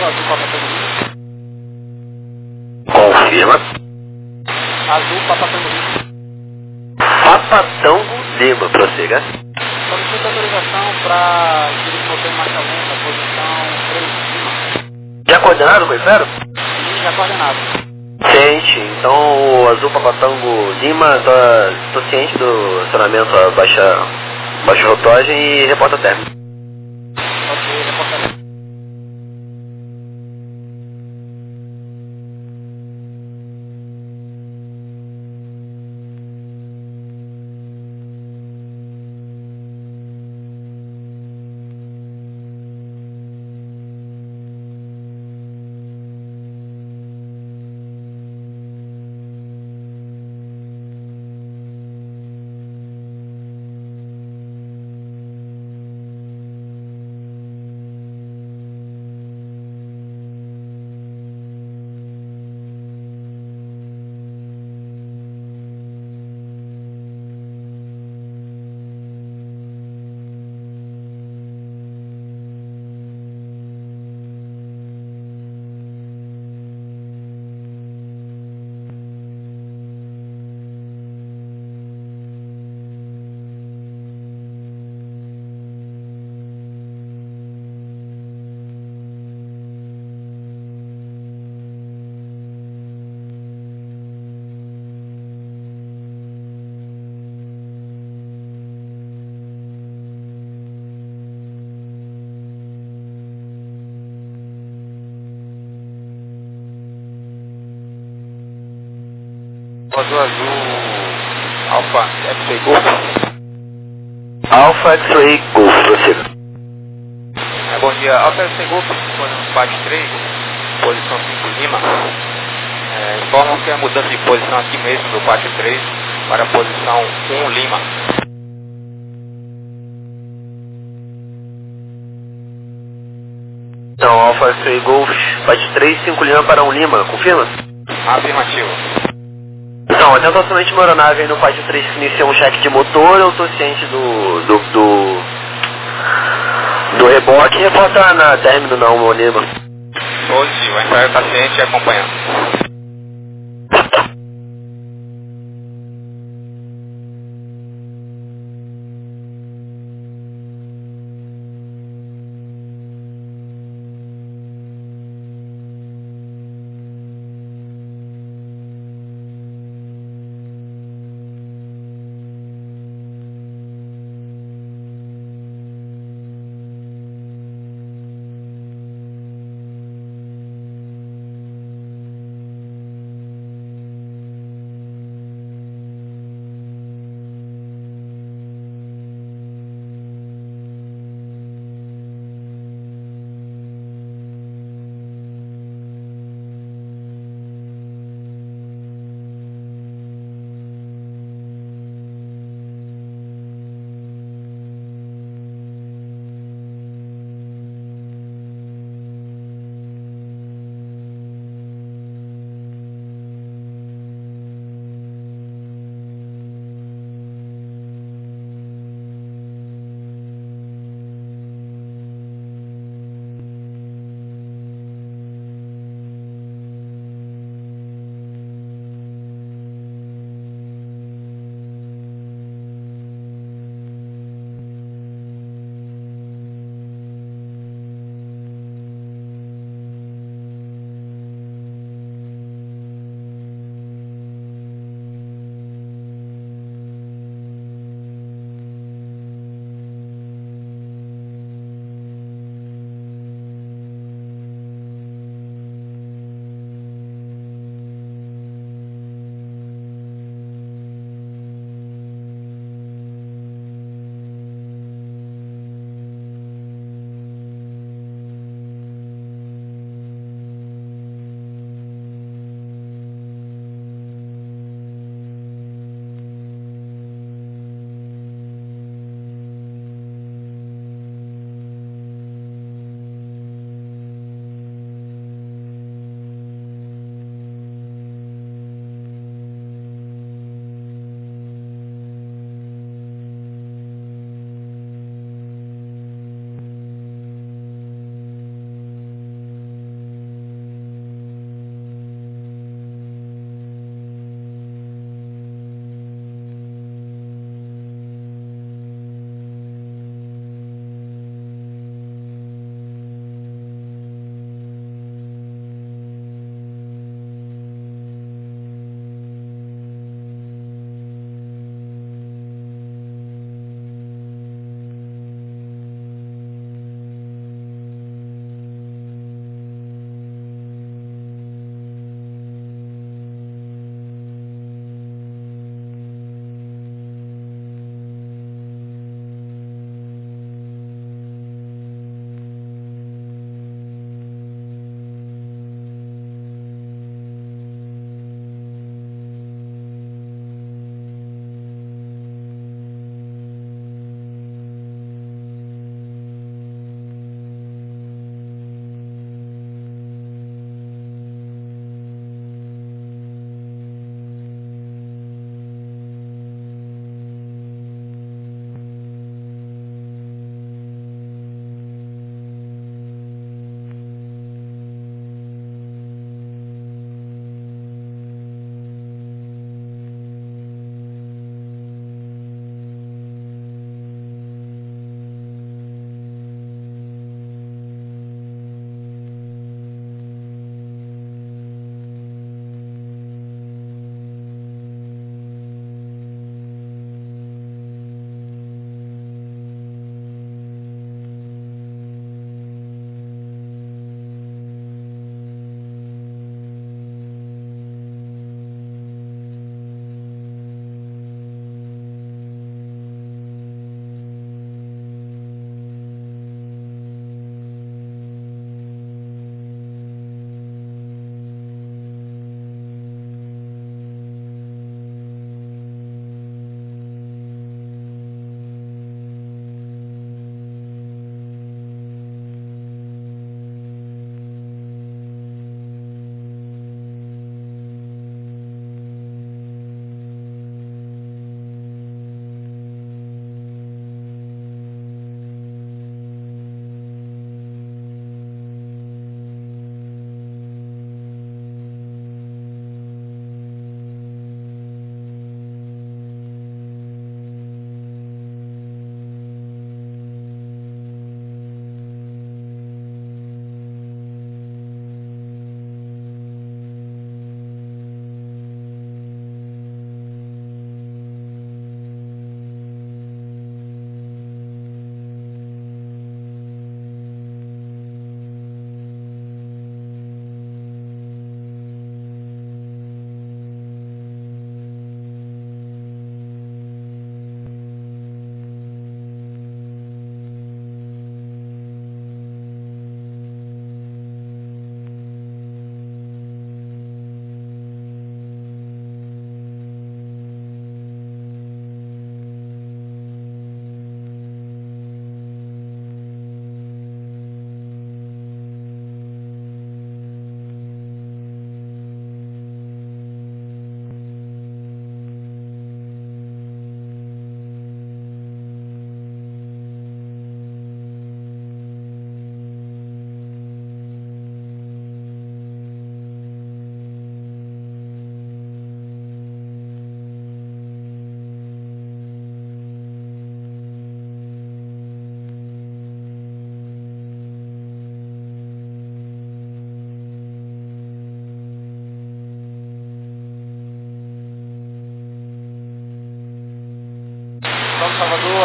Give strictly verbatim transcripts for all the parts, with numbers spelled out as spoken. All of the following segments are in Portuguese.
azul Papa Tango Lima. Confirma. Azul Papa Tango Lima. Papa Tango Lima, prossiga. Solicito autorização para dirigir o motor em marcha lenta, posição três Lima. Já coordenado, Coifero? Sim, já coordenado. Ciente, então o Azul Papa Tango Lima, tô, tô ciente do acionamento a baixa, baixa rotagem e reporta término. Ok, reportamento. Azul Azul Alfa X-Ray Golf. Alpha X-Ray Golf, prossiga. É, bom dia, Alfa X-Ray Golf, no parte três, posição cinco Lima. É, informam que a mudança de posição aqui mesmo do pátio três para a posição um Lima. Então, Alpha X-Ray Golf, parte três, cinco Lima para um Lima, confirma? Afirmativo. Então, atento somente uma aeronave aí no pátio três que inicia um cheque de motor, eu tô ciente do, do, do, do reboque e reporta na término na um Lima. Positivo, a ensaio está ciente e acompanhando.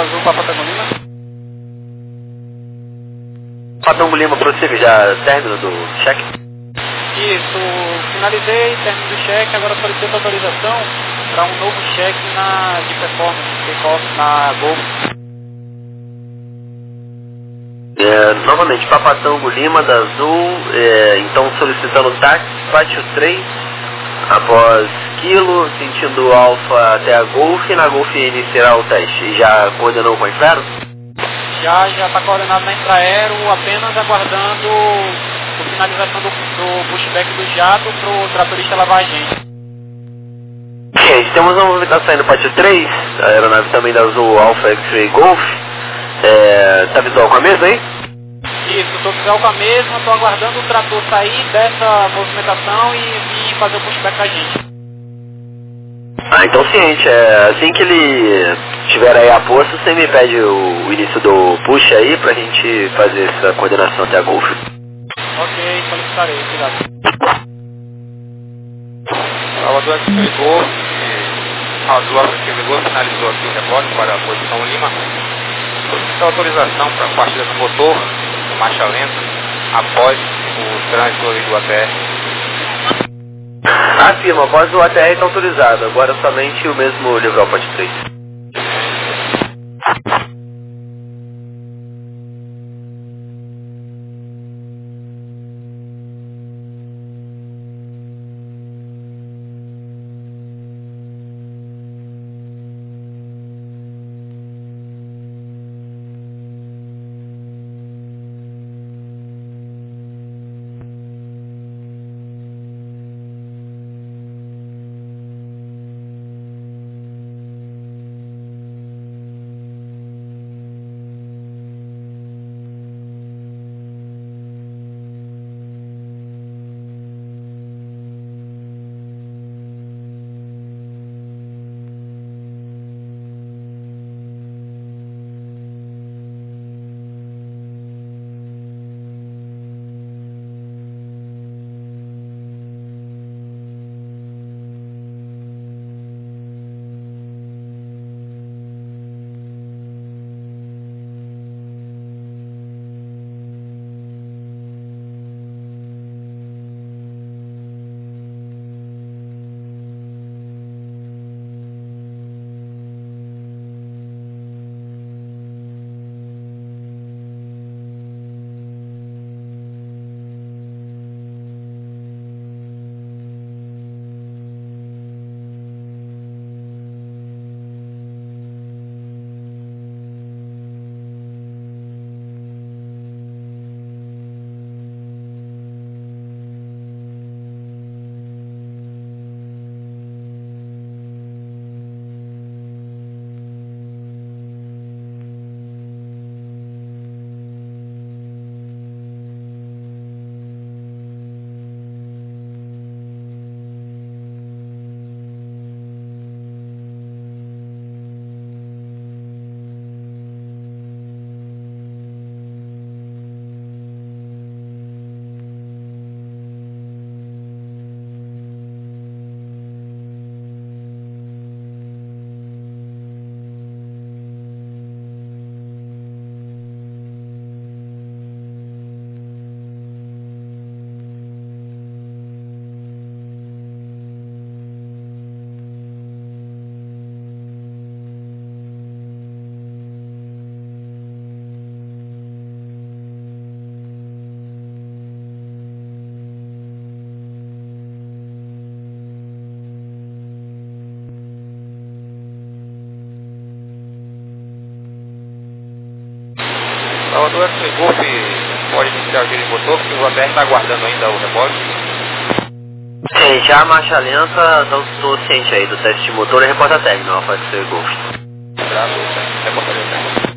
Azul, Papa Tango Lima. Papa Tango Lima, prossiga, já término do cheque? Isso, finalizei, termino do cheque, agora solicito autorização para um novo cheque na, de performance, takeoff na Gol. É, novamente, Papa Tango Lima, da Azul, é, então solicitando táxi, Pátio três, após Kilo, sentindo Alfa até a Golf, e na Golf iniciará o teste. Já coordenou com a Infraero? Já, já está coordenado na Infraero, apenas aguardando a finalização do, do pushback do jato para o tratorista lavar a gente. Gente, temos uma movimentação aí no Pátio três, a aeronave também da Azul, Alfa X-Ray Golf. É, tá visual com a mesma aí? Isso, estou visual com a mesma, estou aguardando o trator sair dessa movimentação e vir fazer o pushback com a gente. Ah, então ciente, é, assim que ele estiver aí a posto, você me pede o, o início do push aí pra gente fazer essa coordenação até a Golf. Ok, solicitarei, obrigado. Salvador X-Ray Golf, Azul X-Ray Golf finalizou aqui o reporte para a posição Lima. Solicita autorização para a partida do motor, marcha lenta, após o trânsito ali do A T R. Afirma, após o A T R está autorizado, agora somente o mesmo livro Pátio três. Salvador X-Ray Golf pode iniciar o giro de motor, porque o A T R está aguardando ainda o rebote. Gente, a marcha lenta, não estou ciente aí do teste de motor e reporta técnico, Alfa X-Ray Golf. Graças, reportaria técnica.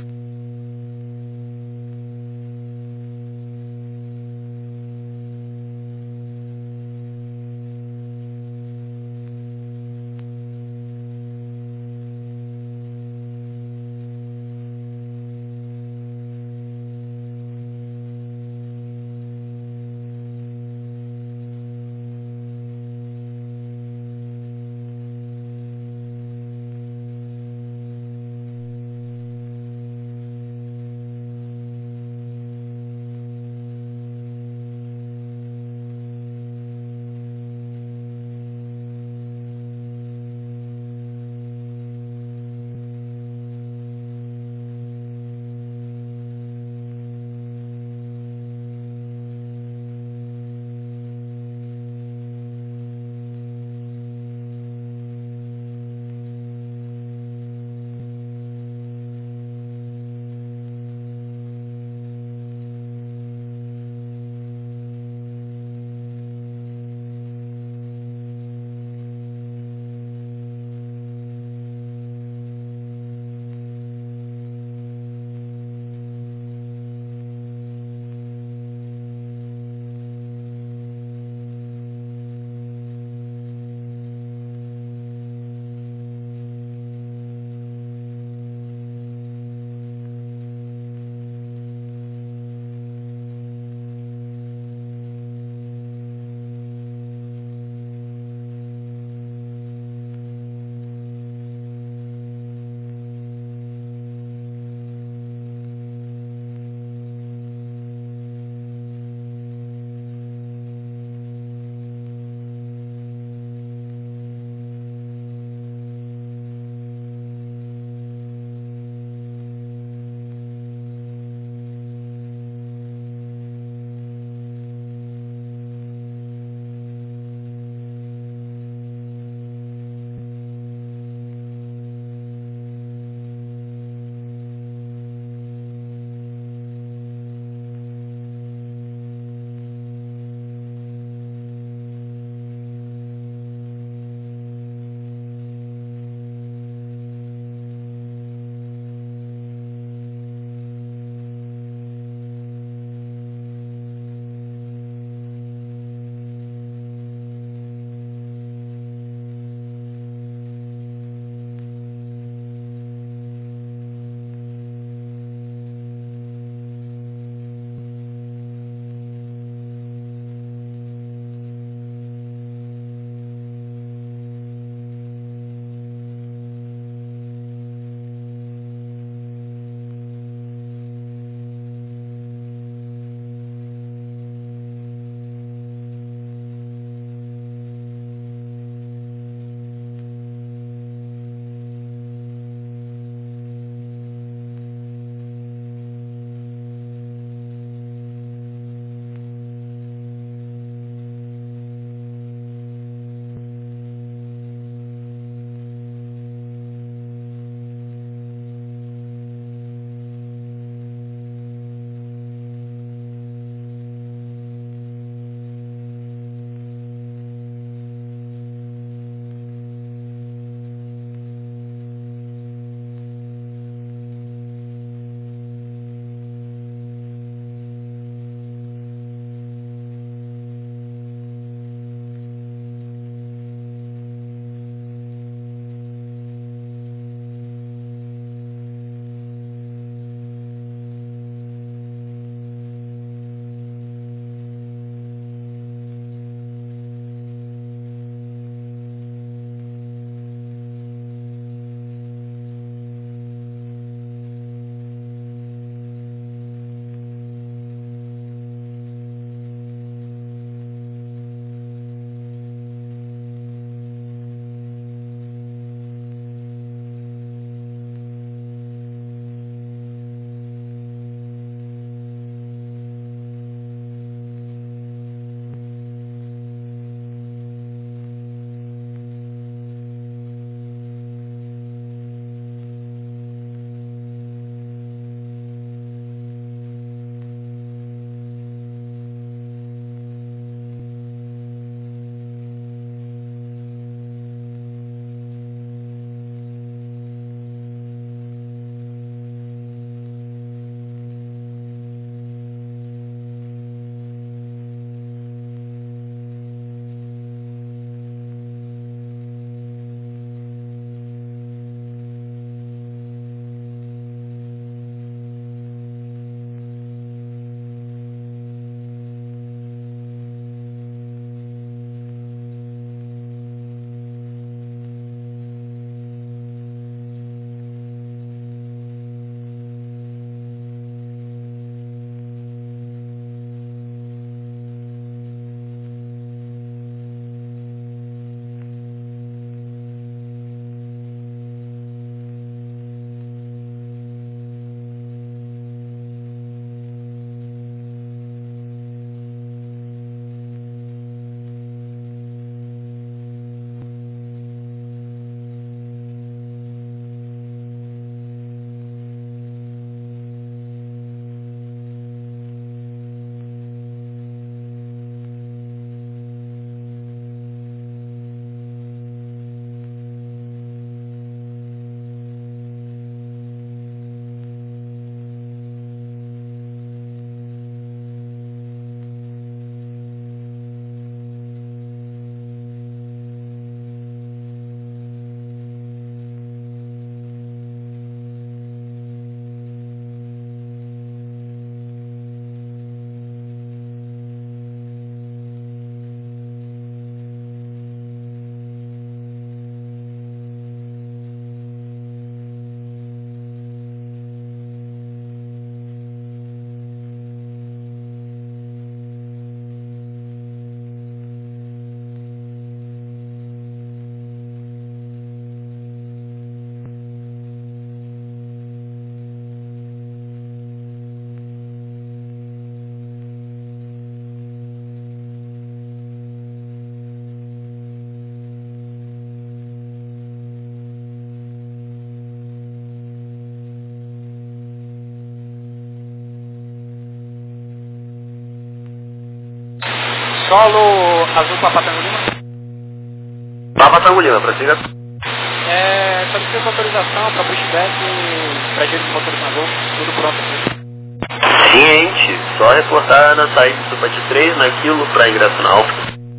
Solo azul Papa Tango Lima. Papa Tango Lima, prossiga. É, solicito autorização para pushback, para giro de motores na Gol, tudo pronto aqui. Ciente, só reportar na saída do Pat três na Kilo para ingresso na Alfa.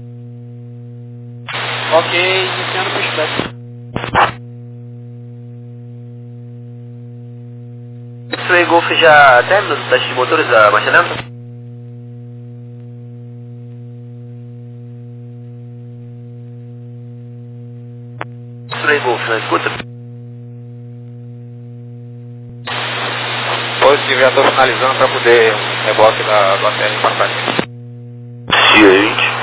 Ok, iniciando o pushback. X-Ray Golf já termina o teste de motores a marcha lenta? X-Ray Golf, não escuta? Positivo, já estou finalizando para poder reboque da, do A T R para frente. Ciente.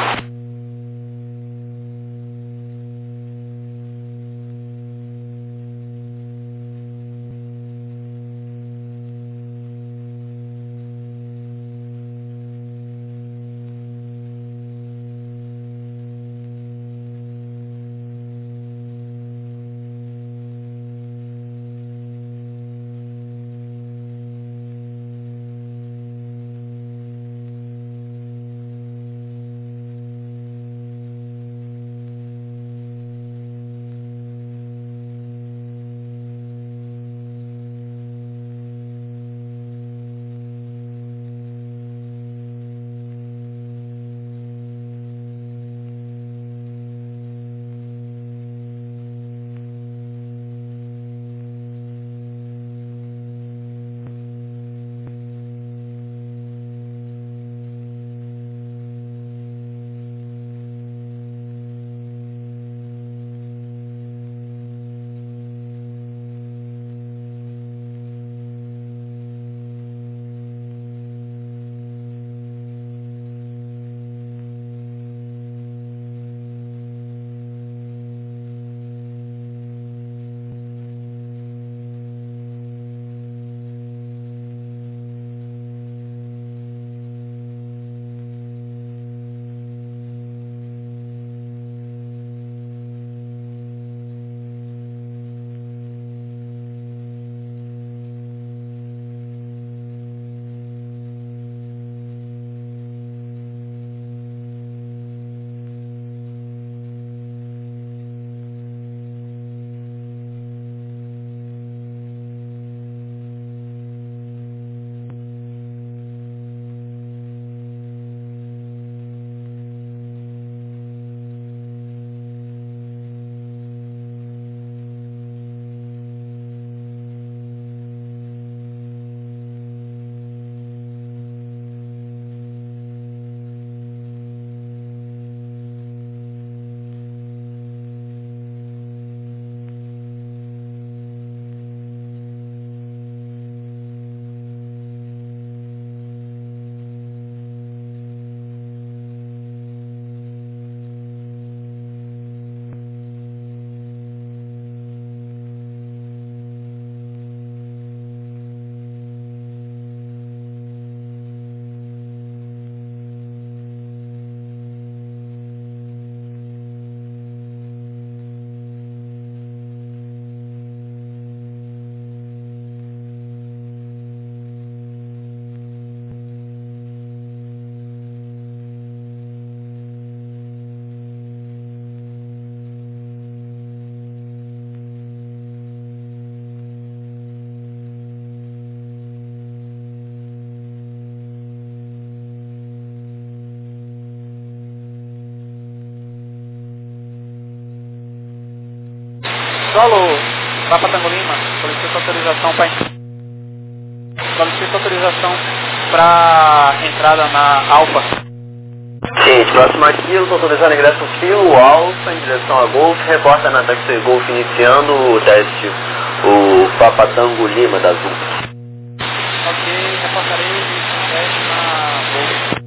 Solo Papa Tango Lima, solicito autorização para solicito autorização para entrada na Alfa. Ciente, próximo a Kilo, autorizando ingresso Kilo, Alfa em direção a Golf, reporta na Taxi Golf iniciando o teste, o Papa Tango Lima da Azul. Ok, reportarei o teste na Golf.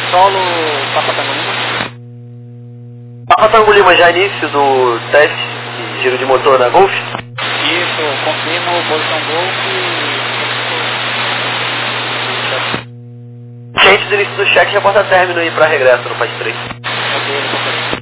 Solo Papa Tango Lima. Papa Tango Lima, já início do teste de giro de motor na Golf? Isso, confirmo posição Golf e... Gente do início do check, reporta término aí para regresso no P A T três. Ok,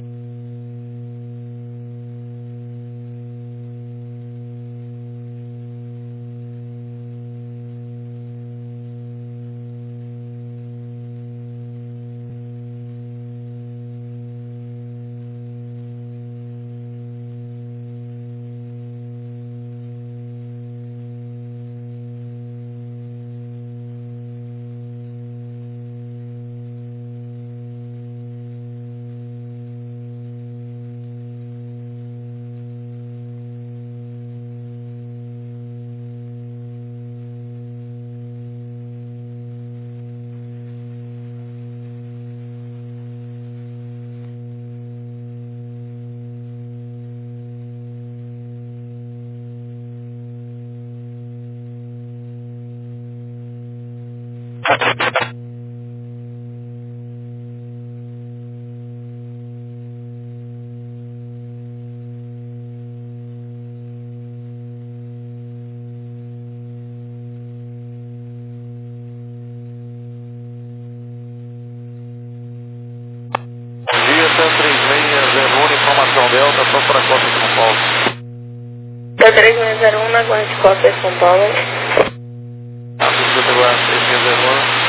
três seis zero um, informação Delta, só para a Costa de São Paulo. três seis zero um, na Guarda de Costa de São Paulo. Aviso do Guarda três seis zero um.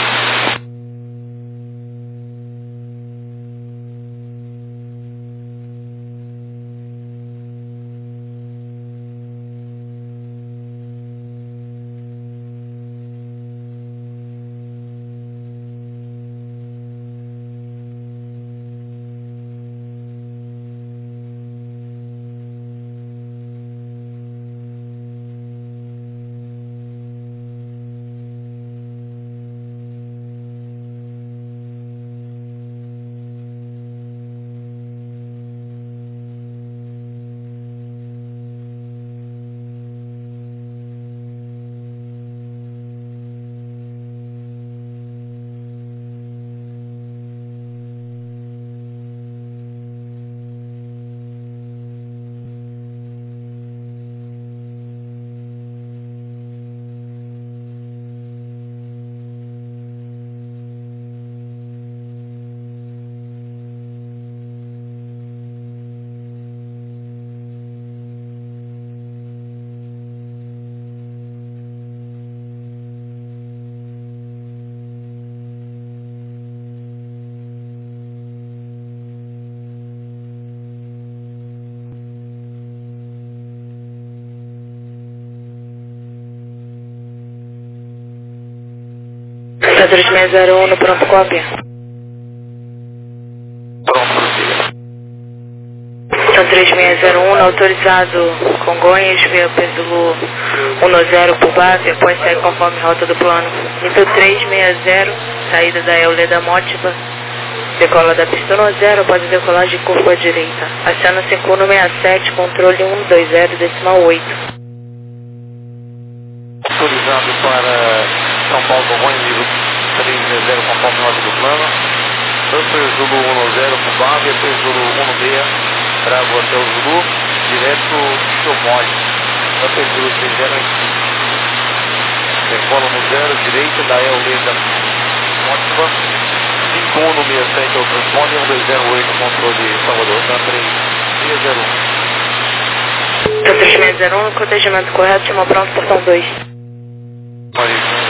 três seis zero um, no pronto cópia. Pronto, prossiga. Então três seis zero um, autorizado Congonhas, via Pêndulo um zero por base, após segue conforme rota do plano. Nível três seis zero, saída da Euleda Mótiva, decola da pista um zero, após a decolagem curva à direita. Acena cinco um seis sete, controle um dois zero, decimal oito. Autorizado para São Paulo, Congonhas, nível três seis zero, conforme rota do plano. Upper Zulu um zero, Fubave, Upper Zulu um seis, Bravo até o Zulu, direto Chomole. Upper Zulu três zero em cinco. Decola um zero, direita da Euleda Mótiva. cinco um seis sete é o transponder, um dois zero oito, controle Salvador, tá três seis zero um. Então três seis zero um, protegimento correto, chama pronto, portão dois. Marília.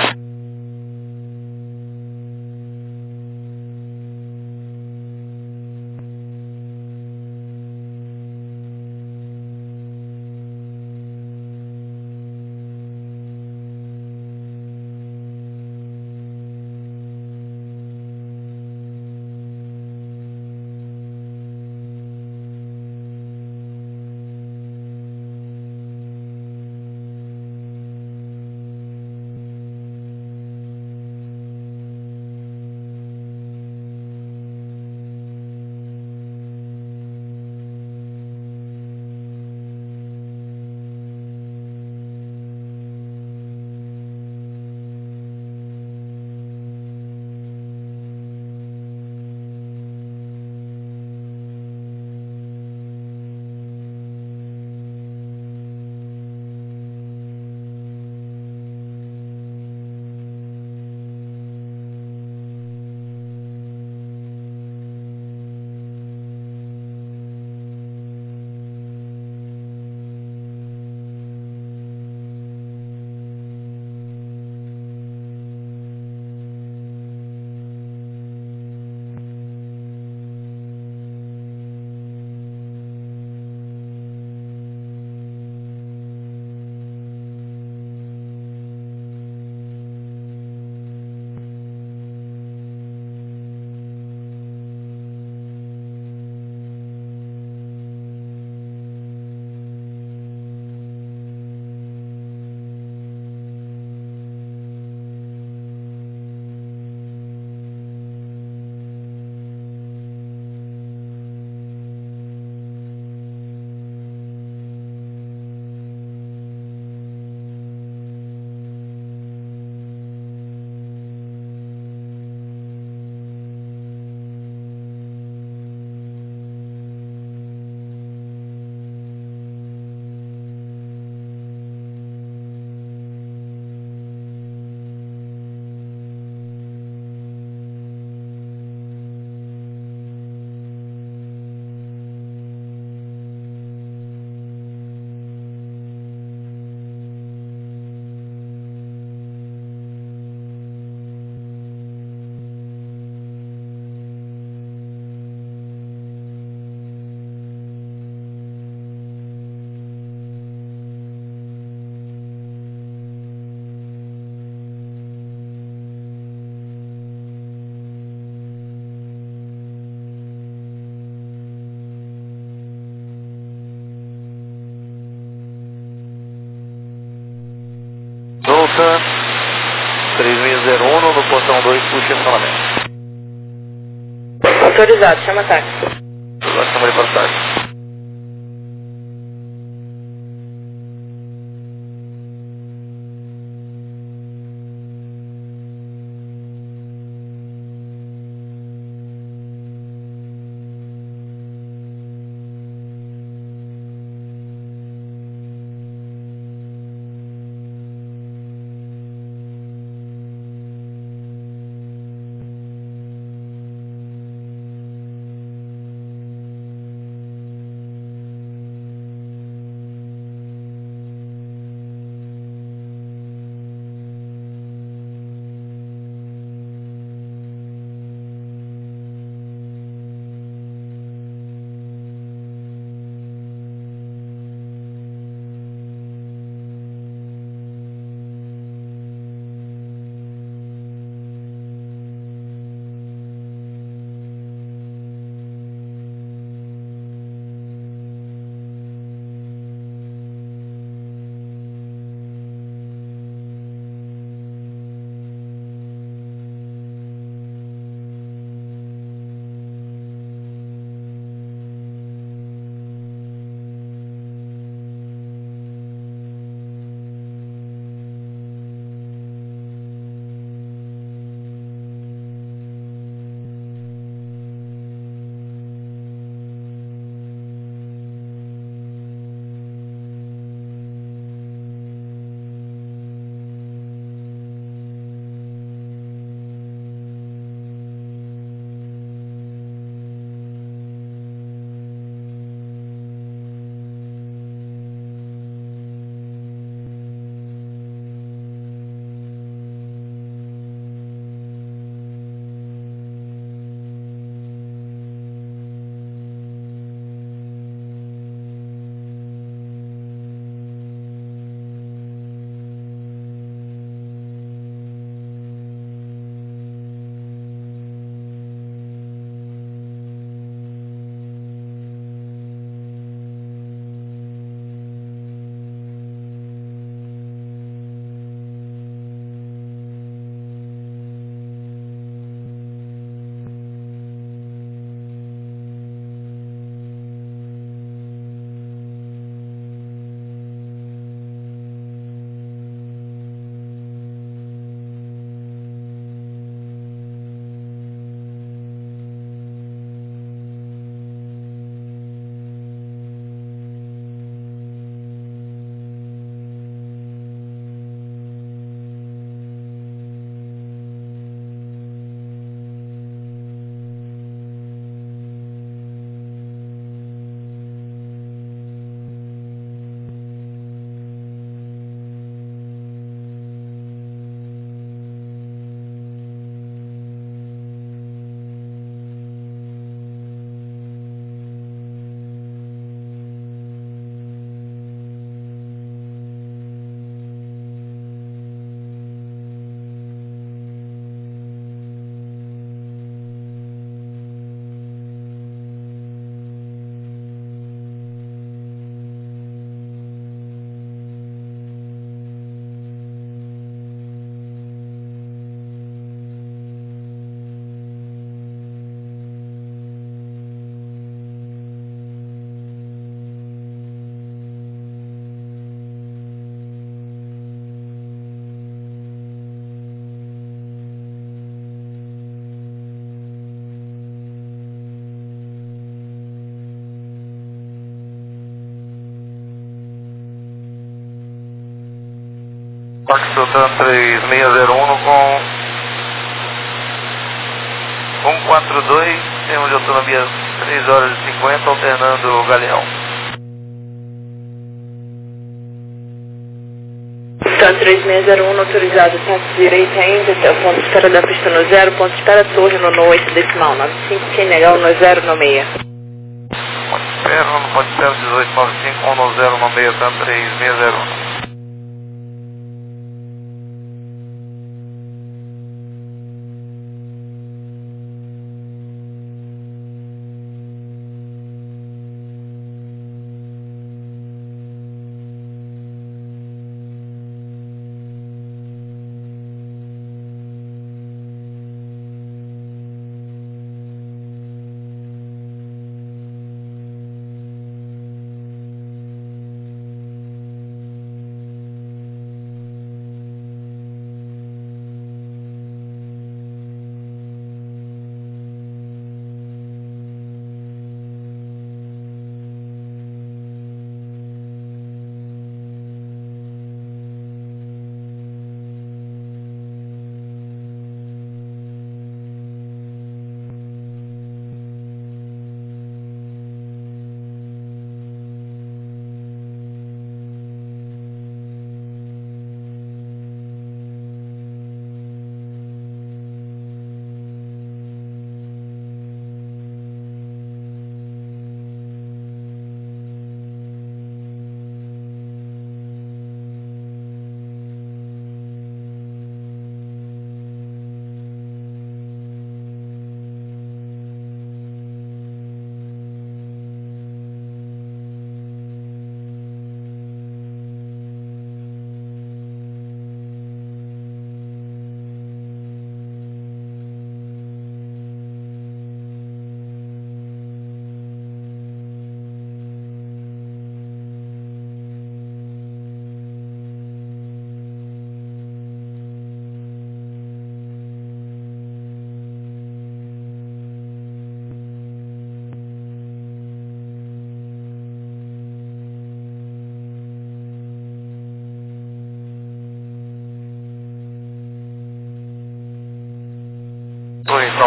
posição dois, puxa estacionamento. Autorizado, chama táxi. Agora chama de passagem. Foxtrot três seis zero um com um quatro dois, temos de autonomia três horas e cinquenta, alternando o Galeão. Foxtrot três seis zero um, autorizado, táxi direita ainda até o ponto de espera da pista no zero, ponto de espera torre no oito decimal, nove cinco, sem negar no zero no meia. Ponto de espera, no ponto de espera dezoito nove cinco, um no zero no meia, tá três seis zero um.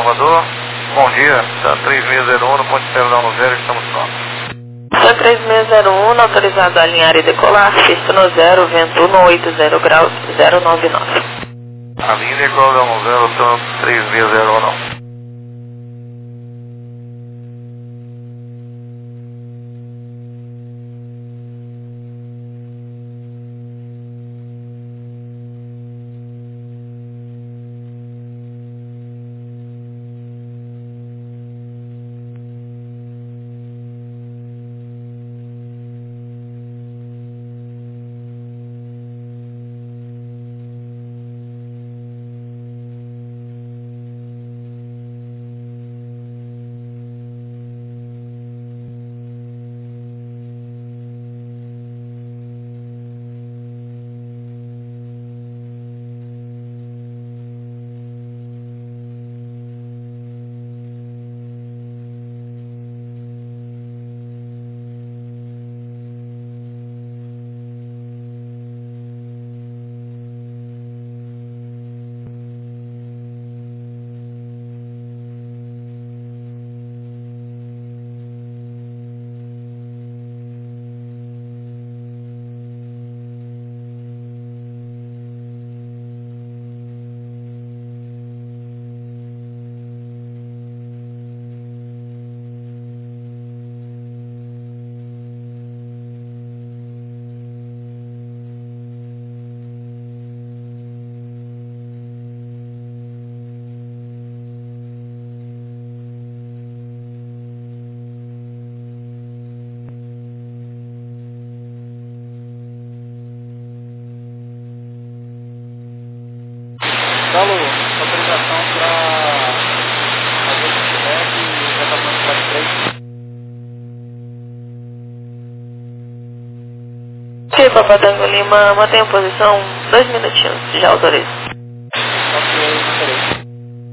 Salvador. Bom dia, tá três seis zero um no ponte Perodão no zero, estamos prontos. São três seis zero um, autorizado a alinhar e decolar, pista no zero, vento um oito zero graus, zero nove nove. A linha decola no zero, são três seis zero um não. Galo, autorização para fazer o pushback e retornar para o três. Ok, Papa Tango Lima, mantenha a posição, dois minutinhos, já autorizo. Ok, autorizo.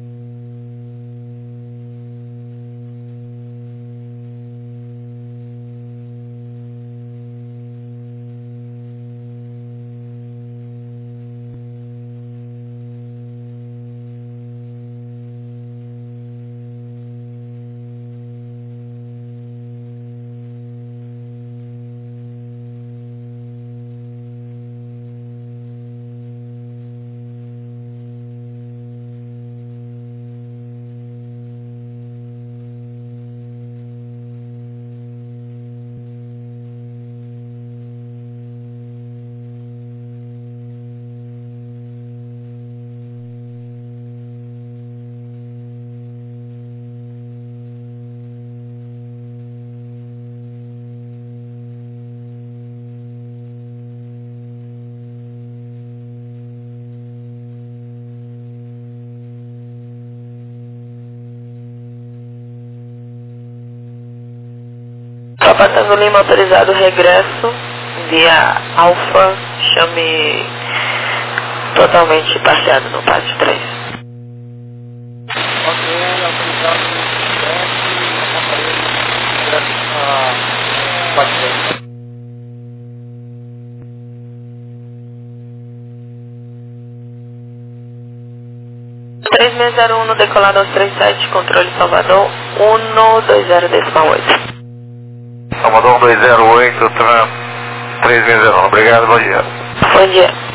Papa Tango Lima, autorizado regresso, via Alfa, chame totalmente parciado no pátio três. Ok, autorizado o pushback e a companhia direto a pátio três. três seis zero um no decolado aos trinta e sete, controle Salvador, um dois zero decimal oito. Salvador dois zero oito, três seis zero um, obrigado, bom dia. Bom dia.